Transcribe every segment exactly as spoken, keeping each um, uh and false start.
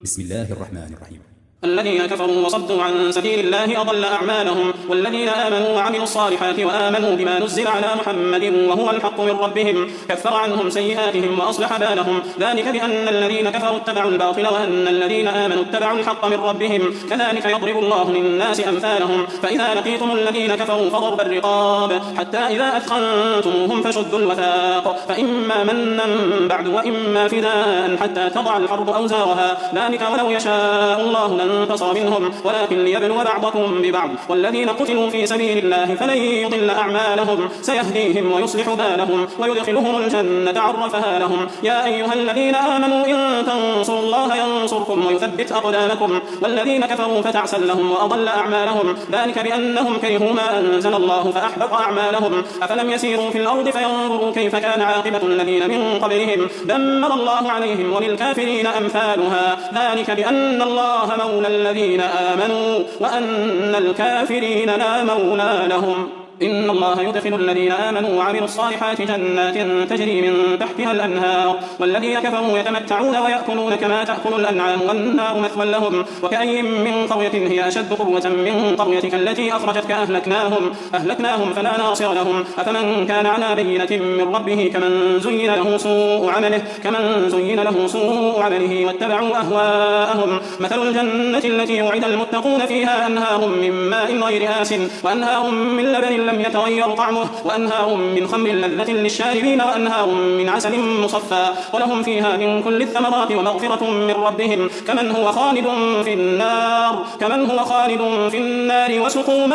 بسم الله الرحمن الرحيم. الذين كفروا وصدوا عن سبيل الله أضل أعمالهم، والذين آمنوا وعملوا الصالحات وآمنوا بما نزل على محمد وهو الحق من ربهم كفر عنهم سيئاتهم وأصلح بالهم، ذلك بأن الذين كفروا اتبعوا الباطل وأن الذين آمنوا اتبعوا الحق من ربهم، كذلك يضرب الله للناس أمثالهم. فإذا لقيتم الذين كفروا فضرب الرقاب حتى إذا أثخنتموهم فشدوا الوثاق، فإما منا بعد وإما فداء حتى تضع الحرب أوزارها، ذلك ولو يشاء الله لانتصر منهم ولكن ليبلو بعضكم ببعض، والذين قتلوا في سبيل الله فلن يضل أعمالهم، سيهديهم ويصلح بالهم ويدخلهم الجنة عرفها لهم. يا أيها الذين آمنوا إن تنصروا الله ينصركم ويثبت أقدامكم، والذين كفروا فتعسا لهم وأضل أعمالهم، ذلك بأنهم كرهوا ما أنزل الله فأحبط أعمالهم. أفلم يسيروا في الأرض فينظروا كيف كان عاقبة الذين من قبلهم، دمر الله عليهم وللكافرين أمثالها، ذلك بأن الله مولى الذين آمنوا وأن الكافرين لا مولى لهم. إن الله يدخل الذين آمنوا وعملوا الصالحات جنات تجري من تحتها الأنهار، والذين كفروا يتمتعون ويأكلون كما تأكل الأنعام والنار مثوى لهم. وكأي من قرية هي أشد قوة من قريتك التي أخرجتك أهلكناهم أهلكناهم فلا ناصر لهم. أفمن كان على بينة من ربه كمن زين له سوء عمله كمن زين له سوء عمله واتبعوا أهواءهم. مثل الجنة التي وعد المتقون فيها أنهار من ماء غير آسٍ وأنهار من لبن لم يتغير طعمه وأنهار من خمر لذة للشاربين وأنهار من عسل مصفى ولهم فيها من كل الثمرات ومغفرة من ربهم كمن هو خالد في النار كمن هو خالد في النار وسقوا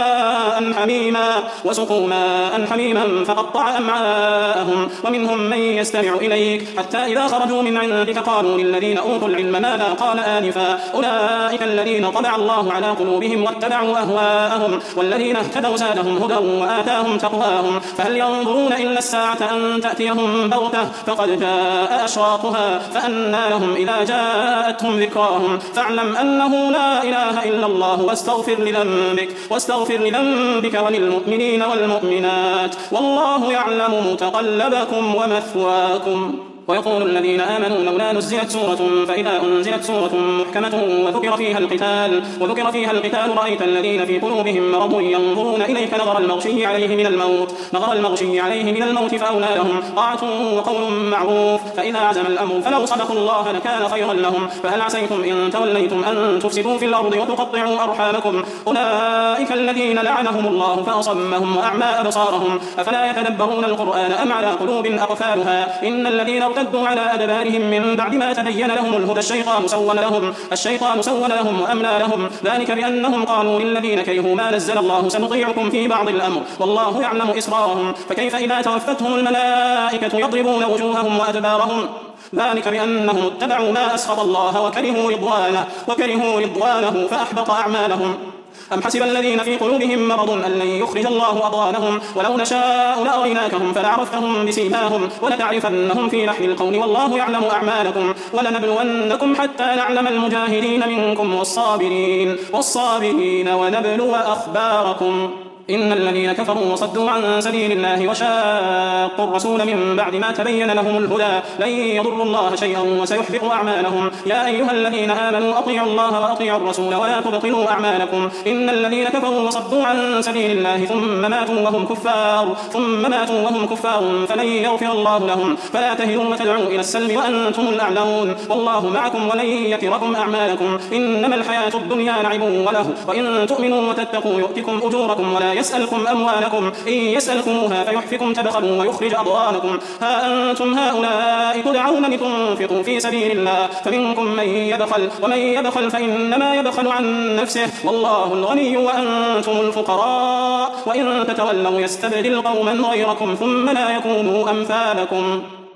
ماء حميما وسقوا ماء حميما فقطع أمعاءهم. ومنهم من يستمع إليك حتى إذا خرجوا من عندك قالوا للذين أوتوا العلم ماذا قال آنفا أولئك الذين طبع الله على قلوبهم واتبعوا أهواءهم، والذين اهتدوا زادهم هدى وآتاهم تقواهم. فهل ينظرون إلا الساعة أن تأتيهم بغتة فقد جاء أشراطها فأنى لهم إذا جاءتهم ذكراهم. فاعلم أنه لا إله إلا الله واستغفر لذنبك واستغفر لذنبك وللمؤمنين والمؤمنات، والله يعلم متقلبكم ومثواكم. ويقول الذين آمنوا لولا نزلت سورة، فإذا أنزلت سورة محكمة وذكر فيها القتال وذكر فيها القتال رأيت الذين في قلوبهم مرض ينظرون إليك نظر المغشي عليه من الموت نظر المغشي عليه من الموت فأولى لهم طاعة وقول معروف. فإذا عزم الأمر فلو صدقوا الله لكان خيرا لهم. فهل عسيتم إن توليتم أن تفسدوا في الأرض وتقطعوا أرحامكم أولئك الذين لعنهم الله فأصمهم وأعمى أبصارهم أفلا يتدبرون القرآن أم على قلوب أقفالها. إن الذين ارتدوا على أدبارهم من بعد ما تبين لهم الهدى الشيطان سول لهم الشيطان سول لهم وأملى لهم، ذلك بأنهم قالوا للذين كرهوا ما نزل الله سنطيعكم في بعض الأمر والله يعلم إسرارهم. فكيف إذا توفتهم الملائكة يضربون وجوههم وأدبارهم، ذلك بأنهم اتبعوا ما أسخط الله وكرهوا رضوانه وكرهوا رضوانه فأحبط أعمالهم. أم حسب الذين في قلوبهم مرض أن لن يخرج الله أضغانهم ولو نشاء لأريناكهم فلعرفتهم بسيماهم ولتعرفنهم في لحن القول والله يعلم أعمالكم. ولنبلونكم حتى نعلم المجاهدين منكم والصابرين والصابرين ونبلو أخباركم. إن الذين كفروا وصدوا عن سبيل الله وشاقوا الرسول من بعد ما تبين لهم الهدى لن يضروا الله شيئا وسيحبط أعمالهم. يا أيها الذين آمنوا أطيعوا الله وأطيعوا الرسول ولا تبطلوا أعمالكم. إن الذين كفروا وصدوا عن سبيل الله ثم ماتوا وهم كفار ثم ماتوا وهم كفار فلن يغفر الله لهم. فلا تهنوا وتدعوا إلى السلم وأنتم الأعلون والله معكم ولن يتركم أعمالكم. إنما الحياة الدنيا لعب وله وإن تؤمنوا وتتقوا يؤتكم أجوركم ولا يسألكم أموالكم إن يسألكموها فيحفكم تبخلوا ويخرج أضغانكم. ها أنتم هؤلاء تدعون لتنفقوا في سبيل الله فمنكم من يبخل ومن يبخل فإنما يبخل عن نفسه والله الغني وأنتم الفقراء وإن تتولوا يستبدل قوما غيركم ثم لا يكونوا أمثالكم.